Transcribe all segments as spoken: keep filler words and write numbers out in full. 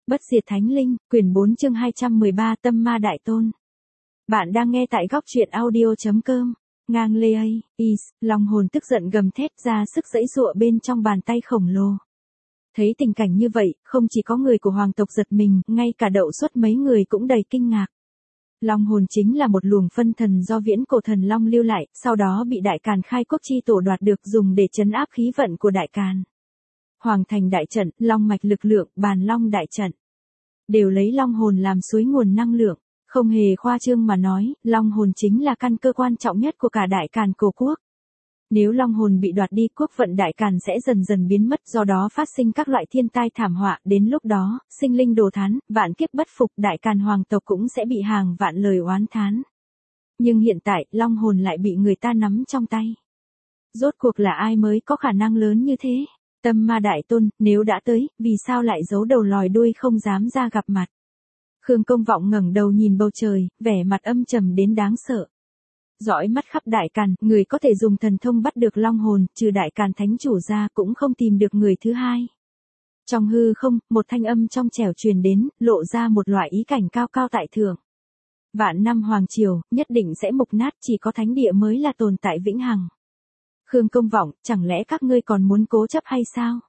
Bất diệt thánh linh, quyển bốn chương hai trăm mười ba Tâm ma đại tôn. Bạn đang nghe tại góc truyện audio.com. Ngang lê ấy, is, lòng hồn tức giận gầm thét ra sức giãy giụa bên trong bàn tay khổng lồ. Thấy tình cảnh như vậy, không chỉ có người của hoàng tộc giật mình, ngay cả Đậu Xuất mấy người cũng đầy kinh ngạc. Long hồn chính là một luồng phân thần do viễn cổ thần long lưu lại, sau đó bị Đại Càn Khai Quốc chi tổ đoạt được dùng để trấn áp khí vận của Đại Càn. Hoàng thành đại trận, long mạch lực lượng, bàn long đại trận. Đều lấy long hồn làm suối nguồn năng lượng, không hề khoa trương mà nói, long hồn chính là căn cơ quan trọng nhất của cả Đại Càn cổ quốc. Nếu long hồn bị đoạt đi, quốc vận Đại Càn sẽ dần dần biến mất, do đó phát sinh các loại thiên tai thảm họa, đến lúc đó, sinh linh đồ thán, vạn kiếp bất phục, Đại Càn hoàng tộc cũng sẽ bị hàng vạn lời oán thán. Nhưng hiện tại, long hồn lại bị người ta nắm trong tay. Rốt cuộc là ai mới có khả năng lớn như thế? Tâm ma đại tôn, nếu đã tới, vì sao lại giấu đầu lòi đuôi không dám ra gặp mặt? Khương Công Vọng ngẩng đầu nhìn bầu trời, vẻ mặt âm trầm đến đáng sợ. Dõi mắt khắp Đại Càn, người có thể dùng thần thông bắt được long hồn, trừ Đại Càn thánh chủ ra cũng không tìm được người thứ hai. Trong hư không, một thanh âm trong trẻo truyền đến, lộ ra một loại ý cảnh cao cao tại thượng. Vạn năm hoàng triều, nhất định sẽ mục nát, chỉ có thánh địa mới là tồn tại vĩnh hằng. Khương Công Vọng, chẳng lẽ các ngươi còn muốn cố chấp hay sao?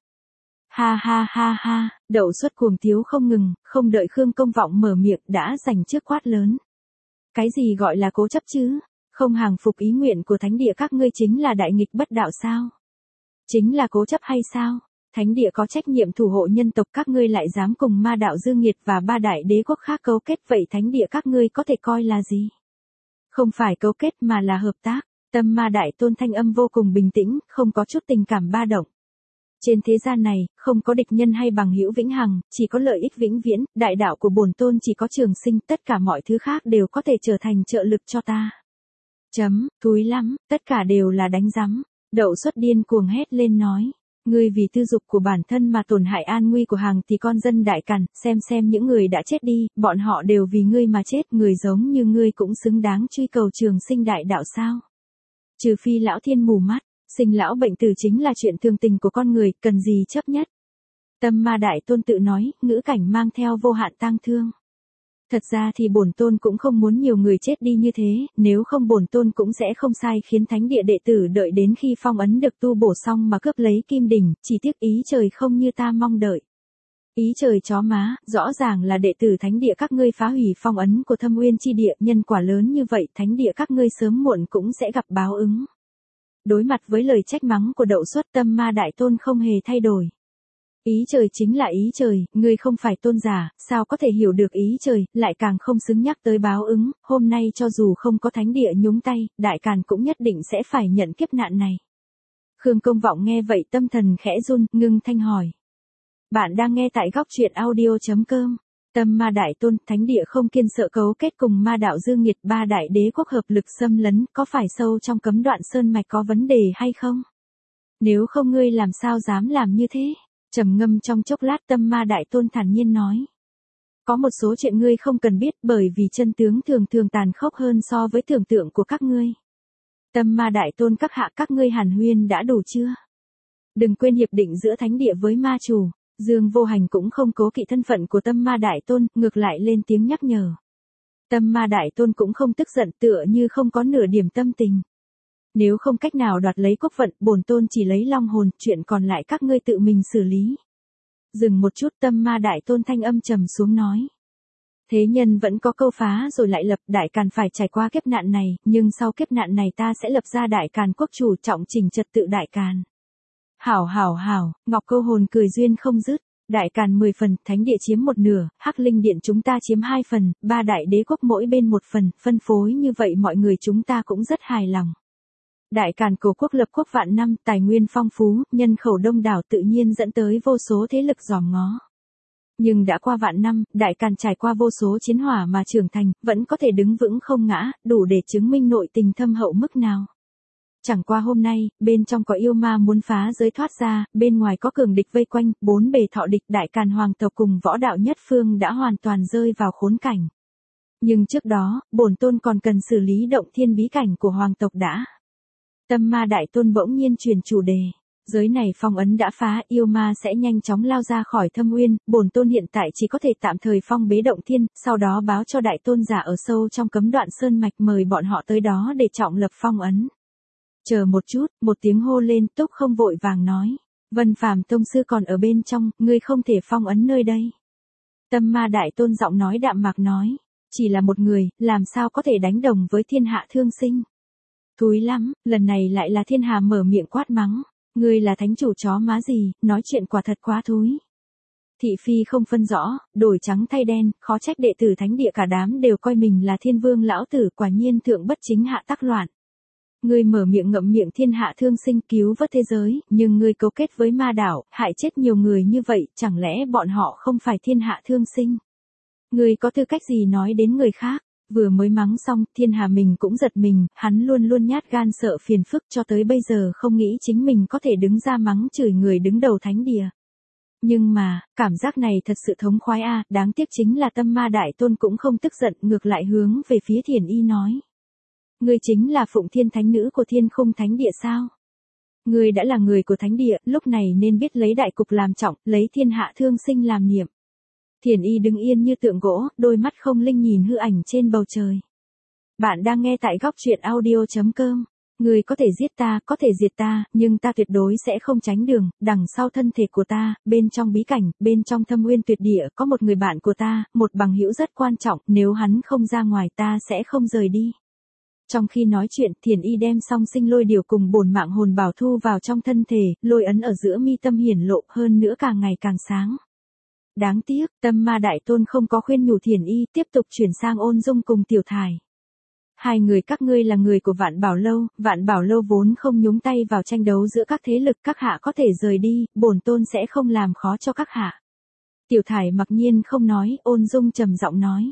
Ha ha ha ha, Đậu Xuất cuồng tiếu không ngừng, không đợi Khương Công Vọng mở miệng đã giành trước quát lớn. Cái gì gọi là cố chấp chứ? Không hàng phục ý nguyện của thánh địa các ngươi chính là đại nghịch bất đạo sao? Chính là cố chấp hay sao? Thánh địa có trách nhiệm thủ hộ nhân tộc, các ngươi lại dám cùng ma đạo Dương Nghiệt và ba đại đế quốc khác cấu kết, vậy thánh địa các ngươi có thể coi là gì? Không phải cấu kết mà là hợp tác. Tâm ma đại tôn thanh âm vô cùng bình tĩnh, không có chút tình cảm ba động. Trên thế gian này, không có địch nhân hay bằng hữu vĩnh hằng, chỉ có lợi ích vĩnh viễn, đại đạo của bổn tôn chỉ có trường sinh, tất cả mọi thứ khác đều có thể trở thành trợ lực cho ta. Chấm, thúi lắm, tất cả đều là đánh rắm. Đậu Xuất điên cuồng hét lên nói. Ngươi vì tư dục của bản thân mà tổn hại an nguy của hàng tỷ con dân Đại Càn, xem xem những người đã chết đi, bọn họ đều vì ngươi mà chết, người giống như ngươi cũng xứng đáng truy cầu trường sinh đại đạo sao? Trừ phi lão thiên mù mắt, sinh lão bệnh tử chính là chuyện thường tình của con người, cần gì chấp nhất. Tâm ma đại tôn tự nói, ngữ cảnh mang theo vô hạn tang thương. Thật ra thì bổn tôn cũng không muốn nhiều người chết đi như thế, nếu không bổn tôn cũng sẽ không sai khiến thánh địa đệ tử đợi đến khi phong ấn được tu bổ xong mà cướp lấy kim đỉnh, chỉ tiếc ý trời không như ta mong đợi. Ý trời chó má, rõ ràng là đệ tử thánh địa các ngươi phá hủy phong ấn của Thâm Uyên chi địa, nhân quả lớn như vậy, thánh địa các ngươi sớm muộn cũng sẽ gặp báo ứng. Đối mặt với lời trách mắng của Đậu Xuất, tâm ma đại tôn không hề thay đổi. Ý trời chính là ý trời, ngươi không phải tôn giả, sao có thể hiểu được ý trời, lại càng không xứng nhắc tới báo ứng, hôm nay cho dù không có thánh địa nhúng tay, Đại Càn cũng nhất định sẽ phải nhận kiếp nạn này. Khương Công Vọng nghe vậy tâm thần khẽ run, ngưng thanh hỏi. Bạn đang nghe tại góc truyện audio.com. Tâm ma đại tôn, thánh địa không kiên sợ cấu kết cùng ma đạo Dương Nghiệt, ba đại đế quốc hợp lực xâm lấn, có phải sâu trong cấm đoạn sơn mạch có vấn đề hay không? Nếu không ngươi làm sao dám làm như thế? Trầm ngâm trong chốc lát, tâm ma đại tôn thản nhiên nói. Có một số chuyện ngươi không cần biết, bởi vì chân tướng thường thường tàn khốc hơn so với tưởng tượng của các ngươi. Tâm ma đại tôn các hạ, các ngươi hàn huyên đã đủ chưa? Đừng quên hiệp định giữa thánh địa với ma chủ. Dương Vô Hành cũng không cố kỵ thân phận của tâm ma đại tôn, ngược lại lên tiếng nhắc nhở. Tâm ma đại tôn cũng không tức giận, tựa như không có nửa điểm tâm tình. Nếu không cách nào đoạt lấy quốc vận, bổn tôn chỉ lấy long hồn, chuyện còn lại các ngươi tự mình xử lý. Dừng một chút, tâm ma đại tôn thanh âm trầm xuống nói. Thế nhân vẫn có câu phá rồi lại lập, Đại Càn phải trải qua kiếp nạn này, nhưng sau kiếp nạn này ta sẽ lập ra Đại Càn quốc chủ, trọng chỉnh trật tự Đại Càn. Hảo hảo hảo, Ngọc Câu Hồn cười duyên không dứt. Đại Càn mười phần, thánh địa chiếm một nửa, Hắc Linh Điện chúng ta chiếm hai phần, ba đại đế quốc mỗi bên một phần, phân phối như vậy mọi người chúng ta cũng rất hài lòng. Đại Càn cổ quốc lập quốc vạn năm, tài nguyên phong phú, nhân khẩu đông đảo tự nhiên dẫn tới vô số thế lực giòm ngó. Nhưng đã qua vạn năm, Đại Càn trải qua vô số chiến hỏa mà trưởng thành, vẫn có thể đứng vững không ngã, đủ để chứng minh nội tình thâm hậu mức nào. Chẳng qua hôm nay, bên trong có yêu ma muốn phá giới thoát ra, bên ngoài có cường địch vây quanh, bốn bề thọ địch, Đại Càn hoàng tộc cùng võ đạo nhất phương đã hoàn toàn rơi vào khốn cảnh. Nhưng trước đó, bổn tôn còn cần xử lý động thiên bí cảnh của hoàng tộc đã. Tâm ma đại tôn bỗng nhiên chuyển chủ đề. Giới này phong ấn đã phá, yêu ma sẽ nhanh chóng lao ra khỏi thâm uyên, bổn tôn hiện tại chỉ có thể tạm thời phong bế động thiên, sau đó báo cho đại tôn giả ở sâu trong cấm đoạn sơn mạch mời bọn họ tới đó để trọng lập phong ấn. Chờ một chút, một tiếng hô lên, Túc Không vội vàng nói. Vân Phàm tông sư còn ở bên trong, ngươi không thể phong ấn nơi đây. Tâm ma đại tôn giọng nói đạm mạc nói. Chỉ là một người, làm sao có thể đánh đồng với thiên hạ thương sinh. Thúi lắm, lần này lại là thiên hà mở miệng quát mắng. Ngươi là thánh chủ chó má gì, nói chuyện quả thật quá thúi. Thị phi không phân rõ, đổi trắng thay đen, khó trách đệ tử thánh địa cả đám đều coi mình là thiên vương lão tử, quả nhiên thượng bất chính hạ tắc loạn. Ngươi mở miệng ngậm miệng thiên hạ thương sinh cứu vớt thế giới, nhưng ngươi cấu kết với ma đảo, hại chết nhiều người như vậy, chẳng lẽ bọn họ không phải thiên hạ thương sinh? Ngươi có tư cách gì nói đến người khác? Vừa mới mắng xong, thiên hà mình cũng giật mình, hắn luôn luôn nhát gan sợ phiền phức cho tới bây giờ không nghĩ chính mình có thể đứng ra mắng chửi người đứng đầu thánh địa. Nhưng mà, cảm giác này thật sự thống khoái a, đáng tiếc chính là tâm ma đại tôn cũng không tức giận, ngược lại hướng về phía Thiền Y nói. Ngươi chính là Phụng Thiên Thánh Nữ của Thiên Khung Thánh Địa sao? Ngươi đã là người của Thánh Địa, lúc này nên biết lấy đại cục làm trọng, lấy thiên hạ thương sinh làm niệm. Thiền Y đứng yên như tượng gỗ, đôi mắt không linh nhìn hư ảnh trên bầu trời. Bạn đang nghe tại góc truyện audio chấm com. Ngươi có thể giết ta, có thể diệt ta, nhưng ta tuyệt đối sẽ không tránh đường, đằng sau thân thể của ta, bên trong bí cảnh, bên trong thâm uyên tuyệt địa, có một người bạn của ta, một bằng hữu rất quan trọng, nếu hắn không ra ngoài ta sẽ không rời đi. Trong khi nói chuyện, Thiền Y đem song sinh lôi điều cùng bổn mạng hồn bảo thu vào trong thân thể, lôi ấn ở giữa mi tâm hiển lộ hơn nữa càng ngày càng sáng. Đáng tiếc, tâm ma đại tôn không có khuyên nhủ Thiền Y, tiếp tục chuyển sang Ôn Dung cùng Tiểu Thải. Hai người các ngươi là người của Vạn Bảo Lâu, Vạn Bảo Lâu vốn không nhúng tay vào tranh đấu giữa các thế lực, các hạ có thể rời đi, bổn tôn sẽ không làm khó cho các hạ. Tiểu Thải mặc nhiên không nói, Ôn Dung trầm giọng nói.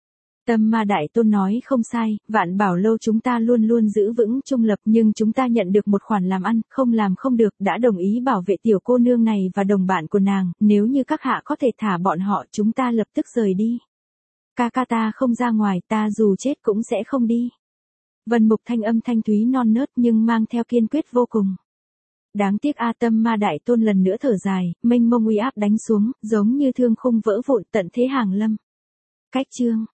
Tâm ma đại tôn nói không sai, Vạn Bảo Lâu chúng ta luôn luôn giữ vững trung lập, nhưng chúng ta nhận được một khoản làm ăn, không làm không được, đã đồng ý bảo vệ tiểu cô nương này và đồng bạn của nàng, nếu như các hạ có thể thả bọn họ chúng ta lập tức rời đi. Ca ca ta không ra ngoài, ta dù chết cũng sẽ không đi. Vân Mục thanh âm thanh thúy non nớt nhưng mang theo kiên quyết vô cùng. Đáng tiếc a, tâm ma đại tôn lần nữa thở dài, mênh mông uy áp đánh xuống, giống như thương khung vỡ vụn tận thế hàng lâm. Cách chương